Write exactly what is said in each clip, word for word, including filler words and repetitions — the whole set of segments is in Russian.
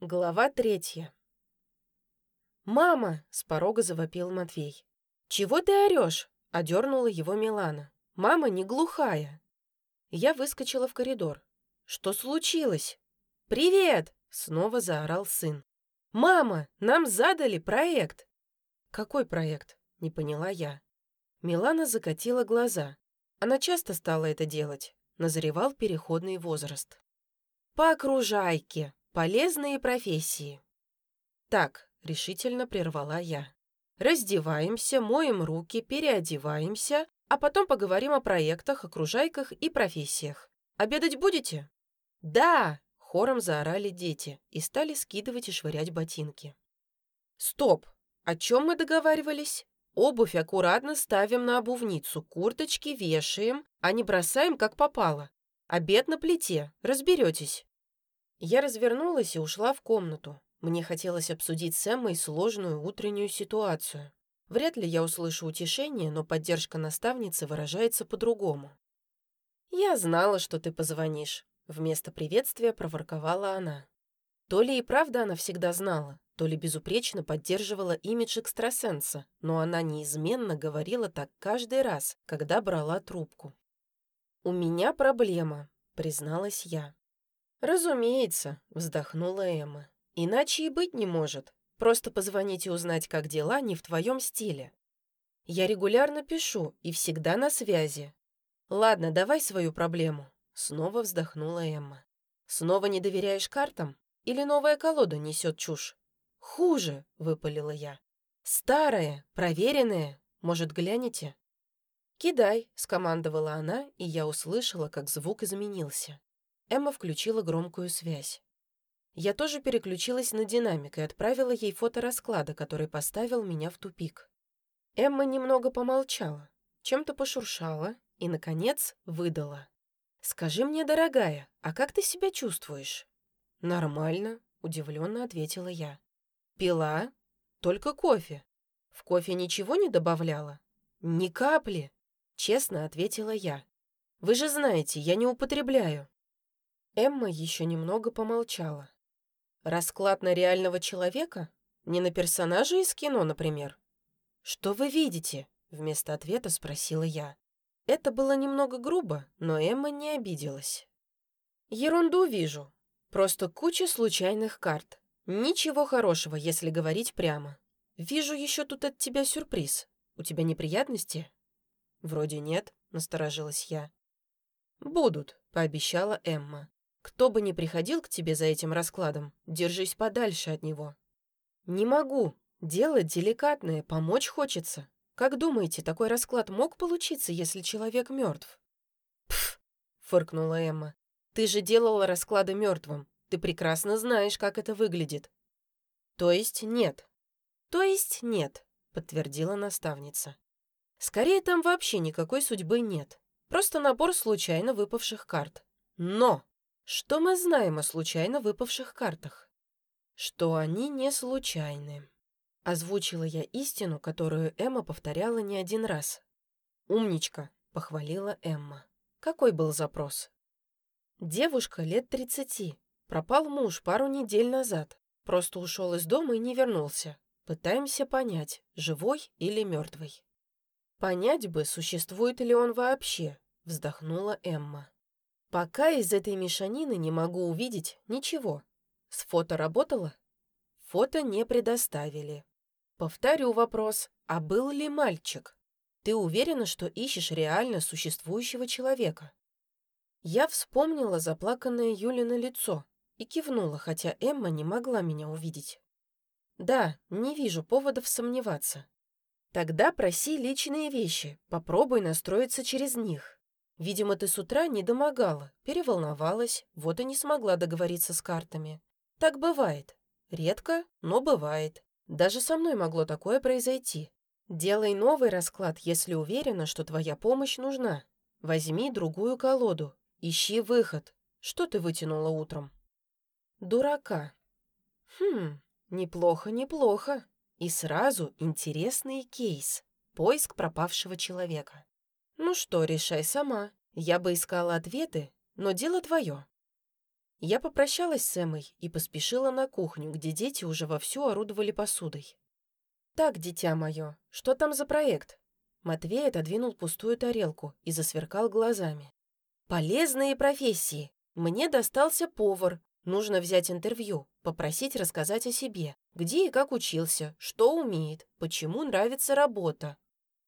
Глава третья. «Мама!» — с порога завопил Матвей. «Чего ты орешь?» — одернула его Милана. «Мама не глухая». Я выскочила в коридор. «Что случилось?» «Привет!» — снова заорал сын. «Мама, нам задали проект!» «Какой проект?» — не поняла я. Милана закатила глаза. Она часто стала это делать. Назревал переходный возраст. «По окружайке. Полезные профессии». «Так», — решительно прервала я. «Раздеваемся, моем руки, переодеваемся, а потом поговорим о проектах, окружайках и профессиях. Обедать будете?» «Да!» — хором заорали дети и стали скидывать и швырять ботинки. «Стоп! О чем мы договаривались? Обувь аккуратно ставим на обувницу, курточки вешаем, а не бросаем, как попало. Обед на плите, разберетесь». Я развернулась и ушла в комнату. Мне хотелось обсудить с Эммой сложную утреннюю ситуацию. Вряд ли я услышу утешение, но поддержка наставницы выражается по-другому. «Я знала, что ты позвонишь», — вместо приветствия проворковала она. То ли и правда она всегда знала, то ли безупречно поддерживала имидж экстрасенса, но она неизменно говорила так каждый раз, когда брала трубку. «У меня проблема», — призналась я. «Разумеется», — вздохнула Эмма. «Иначе и быть не может. Просто позвонить и узнать, как дела, не в твоем стиле. Я регулярно пишу и всегда на связи. Ладно, давай свою проблему». Снова вздохнула Эмма. «Снова не доверяешь картам? Или новая колода несет чушь?» «Хуже», — выпалила я. «Старая, проверенная. Может, глянете?» «Кидай», — скомандовала она, и я услышала, как звук изменился. Эмма включила громкую связь. Я тоже переключилась на динамик и отправила ей фото расклада, который поставил меня в тупик. Эмма немного помолчала, чем-то пошуршала и, наконец, выдала. «Скажи мне, дорогая, а как ты себя чувствуешь?» «Нормально», — удивленно ответила я. «Пила? Только кофе. В кофе ничего не добавляла?» «Ни капли», — честно ответила я. «Вы же знаете, я не употребляю». Эмма еще немного помолчала. «Расклад на реального человека? Не на персонажа из кино, например?» «Что вы видите?» — вместо ответа спросила я. Это было немного грубо, но Эмма не обиделась. «Ерунду вижу. Просто куча случайных карт. Ничего хорошего, если говорить прямо. Вижу еще тут от тебя сюрприз. У тебя неприятности?» «Вроде нет», — насторожилась я. «Будут», — пообещала Эмма. «Кто бы ни приходил к тебе за этим раскладом, держись подальше от него». «Не могу. Дело деликатное, помочь хочется. Как думаете, такой расклад мог получиться, если человек мертв?» «Пф!» — фыркнула Эмма. «Ты же делала расклады мертвым. Ты прекрасно знаешь, как это выглядит». «То есть нет?» «То есть нет», — подтвердила наставница. «Скорее, там вообще никакой судьбы нет. Просто набор случайно выпавших карт. Но! Что мы знаем о случайно выпавших картах?» «Что они не случайны», — озвучила я истину, которую Эмма повторяла не один раз. «Умничка», — похвалила Эмма. «Какой был запрос?» «Девушка лет тридцати. Пропал муж пару недель назад. Просто ушел из дома и не вернулся. Пытаемся понять, живой или мертвый». «Понять бы, существует ли он вообще», — вздохнула Эмма. «Пока из этой мешанины не могу увидеть ничего. С фото работала?» «Фото не предоставили. Повторю вопрос, а был ли мальчик? Ты уверена, что ищешь реально существующего человека?» Я вспомнила заплаканное Юлино лицо и кивнула, хотя Эмма не могла меня увидеть. «Да, не вижу поводов сомневаться». «Тогда проси личные вещи, попробуй настроиться через них. Видимо, ты с утра не домогала, переволновалась, вот и не смогла договориться с картами. Так бывает. Редко, но бывает. Даже со мной могло такое произойти. Делай новый расклад, если уверена, что твоя помощь нужна. Возьми другую колоду, ищи выход. Что ты вытянула утром?» «Дурака». «Хм, неплохо, неплохо. И сразу интересный кейс. Поиск пропавшего человека. Ну что, решай сама. Я бы искала ответы, но дело твое». Я попрощалась с Эммой и поспешила на кухню, где дети уже вовсю орудовали посудой. «Так, дитя мое, что там за проект?» Матвей отодвинул пустую тарелку и засверкал глазами. «Полезные профессии. Мне достался повар. Нужно взять интервью, попросить рассказать о себе, где и как учился, что умеет, почему нравится работа».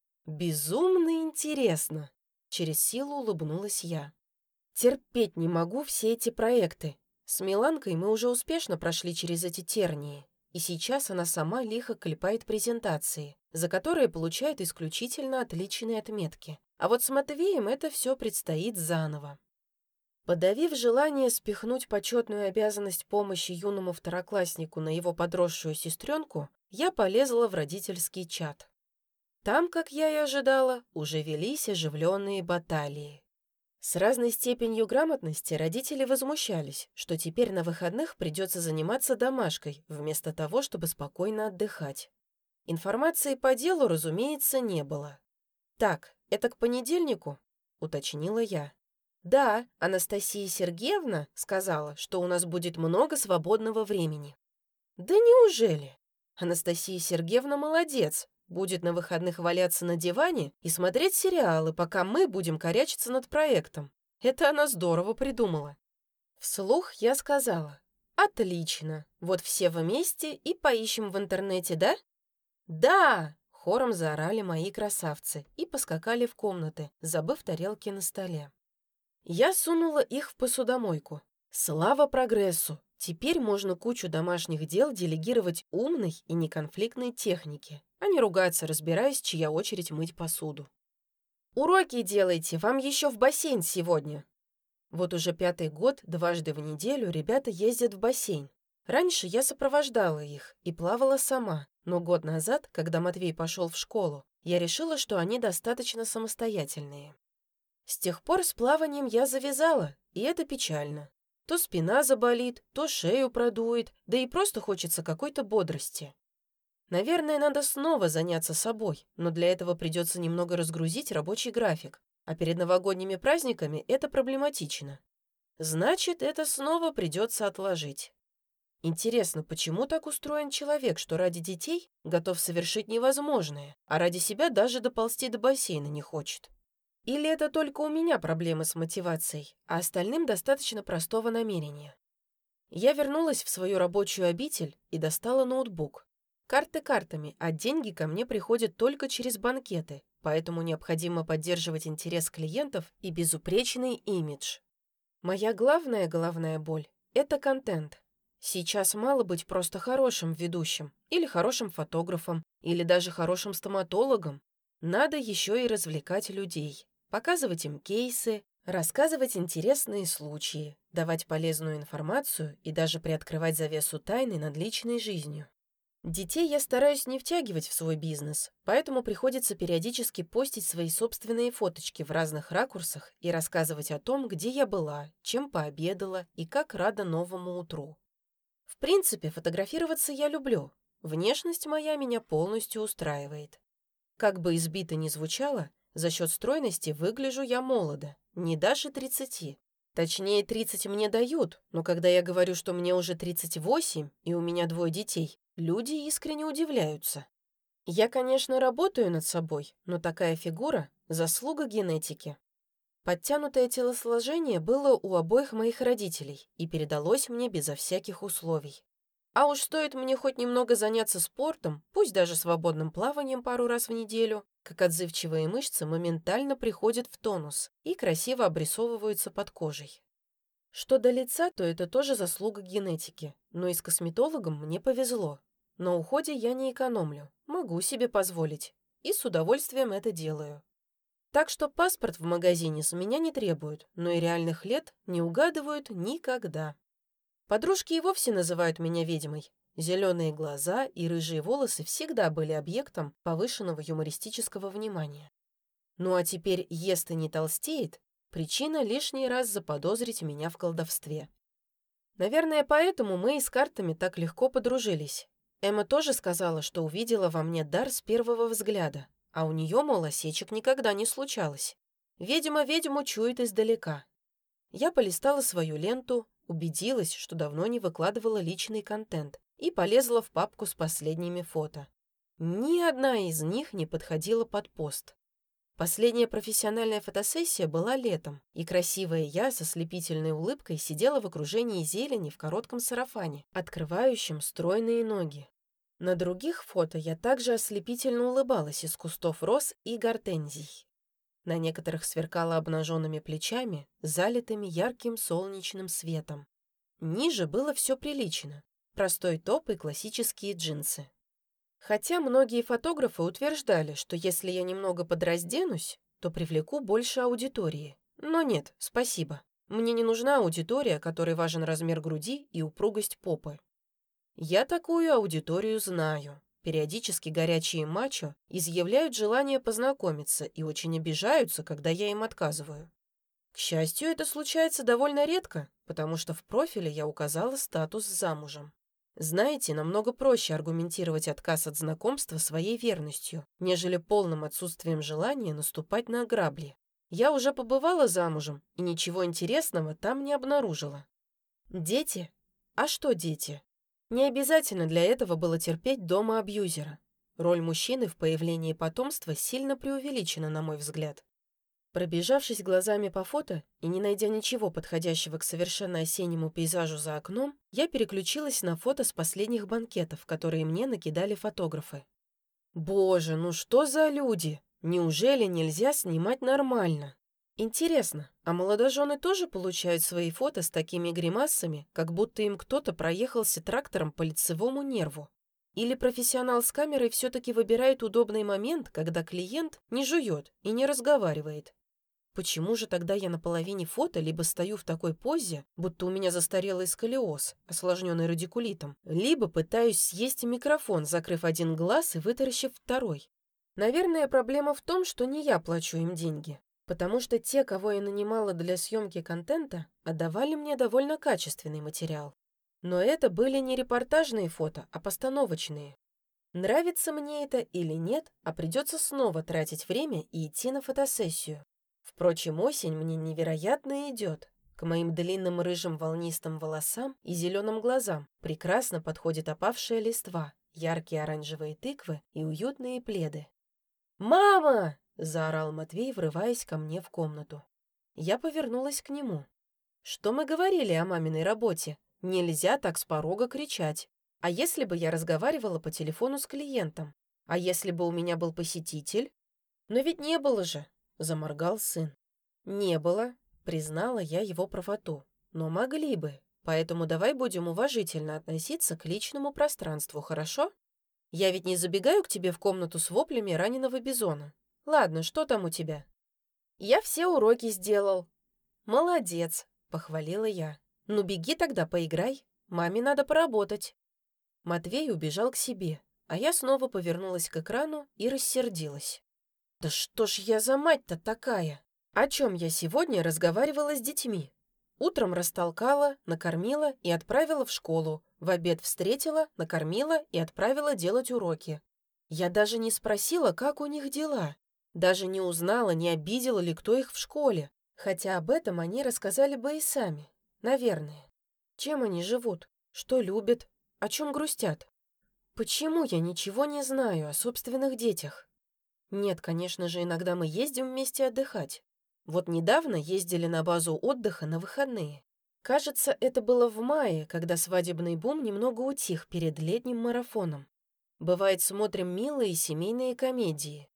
«Безумно интересно!» Через силу улыбнулась я. «Терпеть не могу все эти проекты. С Миланкой мы уже успешно прошли через эти тернии, и сейчас она сама лихо клепает презентации, за которые получает исключительно отличные отметки. А вот с Матвеем это все предстоит заново». Подавив желание спихнуть почетную обязанность помощи юному второкласснику на его подросшую сестренку, я полезла в родительский чат. Там, как я и ожидала, уже велись оживленные баталии. С разной степенью грамотности родители возмущались, что теперь на выходных придется заниматься домашкой, вместо того, чтобы спокойно отдыхать. Информации по делу, разумеется, не было. «Так, это к понедельнику?» — уточнила я. «Да, Анастасия Сергеевна сказала, что у нас будет много свободного времени». «Да неужели? Анастасия Сергеевна молодец. Будет на выходных валяться на диване и смотреть сериалы, пока мы будем корячиться над проектом. Это она здорово придумала». Вслух я сказала: «Отлично, вот все вместе и поищем в интернете, да?» «Да!» — хором заорали мои красавцы и поскакали в комнаты, забыв тарелки на столе. Я сунула их в посудомойку. Слава прогрессу! Теперь можно кучу домашних дел делегировать умной и неконфликтной технике, а не ругаться, разбираясь, чья очередь мыть посуду. «Уроки делайте, вам еще в бассейн сегодня». Вот уже пятый год, дважды в неделю ребята ездят в бассейн. Раньше я сопровождала их и плавала сама, но год назад, когда Матвей пошел в школу, я решила, что они достаточно самостоятельные. С тех пор с плаванием я завязала, и это печально. То спина заболит, то шею продует, да и просто хочется какой-то бодрости. Наверное, надо снова заняться собой, но для этого придется немного разгрузить рабочий график, а перед новогодними праздниками это проблематично. Значит, это снова придется отложить. Интересно, почему так устроен человек, что ради детей готов совершить невозможное, а ради себя даже доползти до бассейна не хочет? Или это только у меня проблемы с мотивацией, а остальным достаточно простого намерения? Я вернулась в свою рабочую обитель и достала ноутбук. Карты картами, а деньги ко мне приходят только через банкеты, поэтому необходимо поддерживать интерес клиентов и безупречный имидж. Моя главная головная боль – это контент. Сейчас мало быть просто хорошим ведущим, или хорошим фотографом, или даже хорошим стоматологом. Надо еще и развлекать людей. Показывать им кейсы, рассказывать интересные случаи, давать полезную информацию и даже приоткрывать завесу тайны над личной жизнью. Детей я стараюсь не втягивать в свой бизнес, поэтому приходится периодически постить свои собственные фоточки в разных ракурсах и рассказывать о том, где я была, чем пообедала и как рада новому утру. В принципе, фотографироваться я люблю. Внешность моя меня полностью устраивает. Как бы избито ни звучало, за счет стройности выгляжу я молодо, не даже тридцати. Точнее, тридцать мне дают, но когда я говорю, что мне уже тридцать восемь и у меня двое детей, люди искренне удивляются. Я, конечно, работаю над собой, но такая фигура – заслуга генетики. Подтянутое телосложение было у обоих моих родителей и передалось мне безо всяких условий. А уж стоит мне хоть немного заняться спортом, пусть даже свободным плаванием пару раз в неделю, как отзывчивые мышцы моментально приходят в тонус и красиво обрисовываются под кожей. Что до лица, то это тоже заслуга генетики, но и с косметологом мне повезло. На уходе я не экономлю, могу себе позволить, и с удовольствием это делаю. Так что паспорт в магазине с меня не требуют, но и реальных лет не угадывают никогда. Подружки и вовсе называют меня ведьмой. Зеленые глаза и рыжие волосы всегда были объектом повышенного юмористического внимания. Ну а теперь ест и не толстеет – причина лишний раз заподозрить меня в колдовстве. Наверное, поэтому мы и с картами так легко подружились. Эмма тоже сказала, что увидела во мне дар с первого взгляда, а у нее, мол, осечек никогда не случалось. Ведьма ведьму чует издалека. Я полистала свою ленту, убедилась, что давно не выкладывала личный контент, и полезла в папку с последними фото. Ни одна из них не подходила под пост. Последняя профессиональная фотосессия была летом, и красивая я со слепительной улыбкой сидела в окружении зелени в коротком сарафане, открывающем стройные ноги. На других фото я также ослепительно улыбалась из кустов роз и гортензий. На некоторых сверкала обнаженными плечами, залитыми ярким солнечным светом. Ниже было все прилично: простой топ и классические джинсы. Хотя многие фотографы утверждали, что если я немного подразденусь, то привлеку больше аудитории. Но нет, спасибо. Мне не нужна аудитория, которой важен размер груди и упругость попы. Я такую аудиторию знаю. Периодически горячие мачо изъявляют желание познакомиться и очень обижаются, когда я им отказываю. К счастью, это случается довольно редко, потому что в профиле я указала статус замужем. Знаете, намного проще аргументировать отказ от знакомства своей верностью, нежели полным отсутствием желания наступать на грабли. Я уже побывала замужем и ничего интересного там не обнаружила. Дети? А что дети? Не обязательно для этого было терпеть дома абьюзера. Роль мужчины в появлении потомства сильно преувеличена, на мой взгляд. Пробежавшись глазами по фото и не найдя ничего подходящего к совершенно осеннему пейзажу за окном, я переключилась на фото с последних банкетов, которые мне накидали фотографы. Боже, ну что за люди? Неужели нельзя снимать нормально? Интересно, а молодожены тоже получают свои фото с такими гримасами, как будто им кто-то проехался трактором по лицевому нерву? Или профессионал с камерой все-таки выбирает удобный момент, когда клиент не жует и не разговаривает? Почему же тогда я на половине фото либо стою в такой позе, будто у меня застарелый сколиоз, осложненный радикулитом, либо пытаюсь съесть микрофон, закрыв один глаз и вытаращив второй? Наверное, проблема в том, что не я плачу им деньги, потому что те, кого я нанимала для съемки контента, отдавали мне довольно качественный материал. Но это были не репортажные фото, а постановочные. Нравится мне это или нет, а придется снова тратить время и идти на фотосессию. Впрочем, осень мне невероятно идет. К моим длинным рыжим волнистым волосам и зеленым глазам прекрасно подходит опавшая листва, яркие оранжевые тыквы и уютные пледы. «Мама!» – заорал Матвей, врываясь ко мне в комнату. Я повернулась к нему. «Что мы говорили о маминой работе? Нельзя так с порога кричать. А если бы я разговаривала по телефону с клиентом? А если бы у меня был посетитель? Но ведь не было же!» — заморгал сын. «Не было», — признала я его правоту. «Но могли бы, поэтому давай будем уважительно относиться к личному пространству, хорошо? Я ведь не забегаю к тебе в комнату с воплями раненого бизона. Ладно, что там у тебя?» «Я все уроки сделал». «Молодец», — похвалила я. «Ну беги тогда, поиграй. Маме надо поработать». Матвей убежал к себе, а я снова повернулась к экрану и рассердилась. «Да что ж я за мать-то такая? О чем я сегодня разговаривала с детьми? Утром растолкала, накормила и отправила в школу. В обед встретила, накормила и отправила делать уроки. Я даже не спросила, как у них дела. Даже не узнала, не обидела ли кто их в школе. Хотя об этом они рассказали бы и сами. Наверное. Чем они живут? Что любят? О чем грустят? Почему я ничего не знаю о собственных детях? Нет, конечно же, иногда мы ездим вместе отдыхать. Вот недавно ездили на базу отдыха на выходные. Кажется, это было в мае, когда свадебный бум немного утих перед летним марафоном. Бывает, смотрим милые семейные комедии.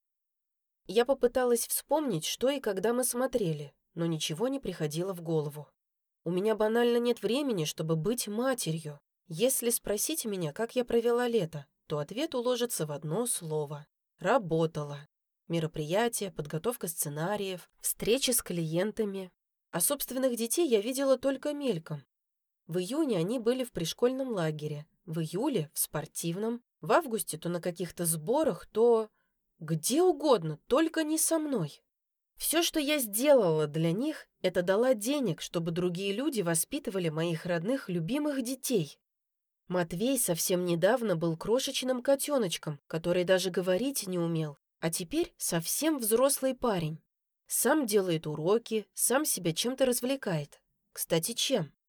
Я попыталась вспомнить, что и когда мы смотрели, но ничего не приходило в голову. У меня банально нет времени, чтобы быть матерью. Если спросить меня, как я провела лето, то ответ уложится в одно слово. Работала. Мероприятия, подготовка сценариев, встречи с клиентами. А собственных детей я видела только мельком. В июне они были в пришкольном лагере, в июле – в спортивном, в августе то на каких-то сборах, то где угодно, только не со мной. Все, что я сделала для них, это дала денег, чтобы другие люди воспитывали моих родных любимых детей. Матвей совсем недавно был крошечным котеночком, который даже говорить не умел, а теперь совсем взрослый парень. Сам делает уроки, сам себя чем-то развлекает. Кстати, чем?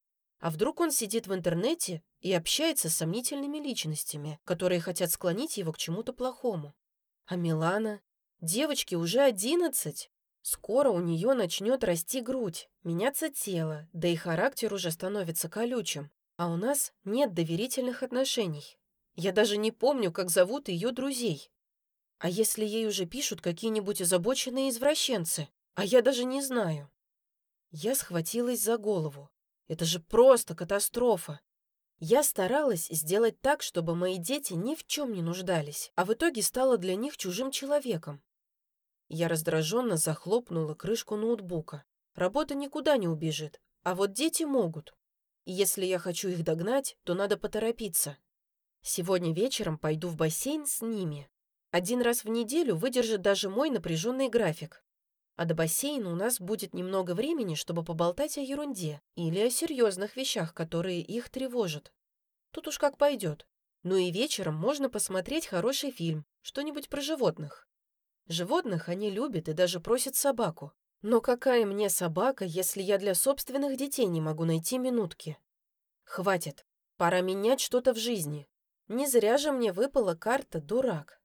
А вдруг он сидит в интернете и общается с сомнительными личностями, которые хотят склонить его к чему-то плохому? А Милана? Девочке уже одиннадцать. Скоро у нее начнет расти грудь, меняться тело, да и характер уже становится колючим. А у нас нет доверительных отношений. Я даже не помню, как зовут ее друзей. А если ей уже пишут какие-нибудь озабоченные извращенцы? А я даже не знаю. Я схватилась за голову. Это же просто катастрофа. Я старалась сделать так, чтобы мои дети ни в чем не нуждались, а в итоге стала для них чужим человеком. Я раздраженно захлопнула крышку ноутбука. Работа никуда не убежит, а вот дети могут. И если я хочу их догнать, то надо поторопиться. Сегодня вечером пойду в бассейн с ними. Один раз в неделю выдержит даже мой напряженный график. А до бассейна у нас будет немного времени, чтобы поболтать о ерунде или о серьезных вещах, которые их тревожат. Тут уж как пойдет. Ну и вечером можно посмотреть хороший фильм, что-нибудь про животных. Животных они любят и даже просят собаку. Но какая мне собака, если я для собственных детей не могу найти минутки? Хватит. Пора менять что-то в жизни. Не зря же мне выпала карта «Дурак».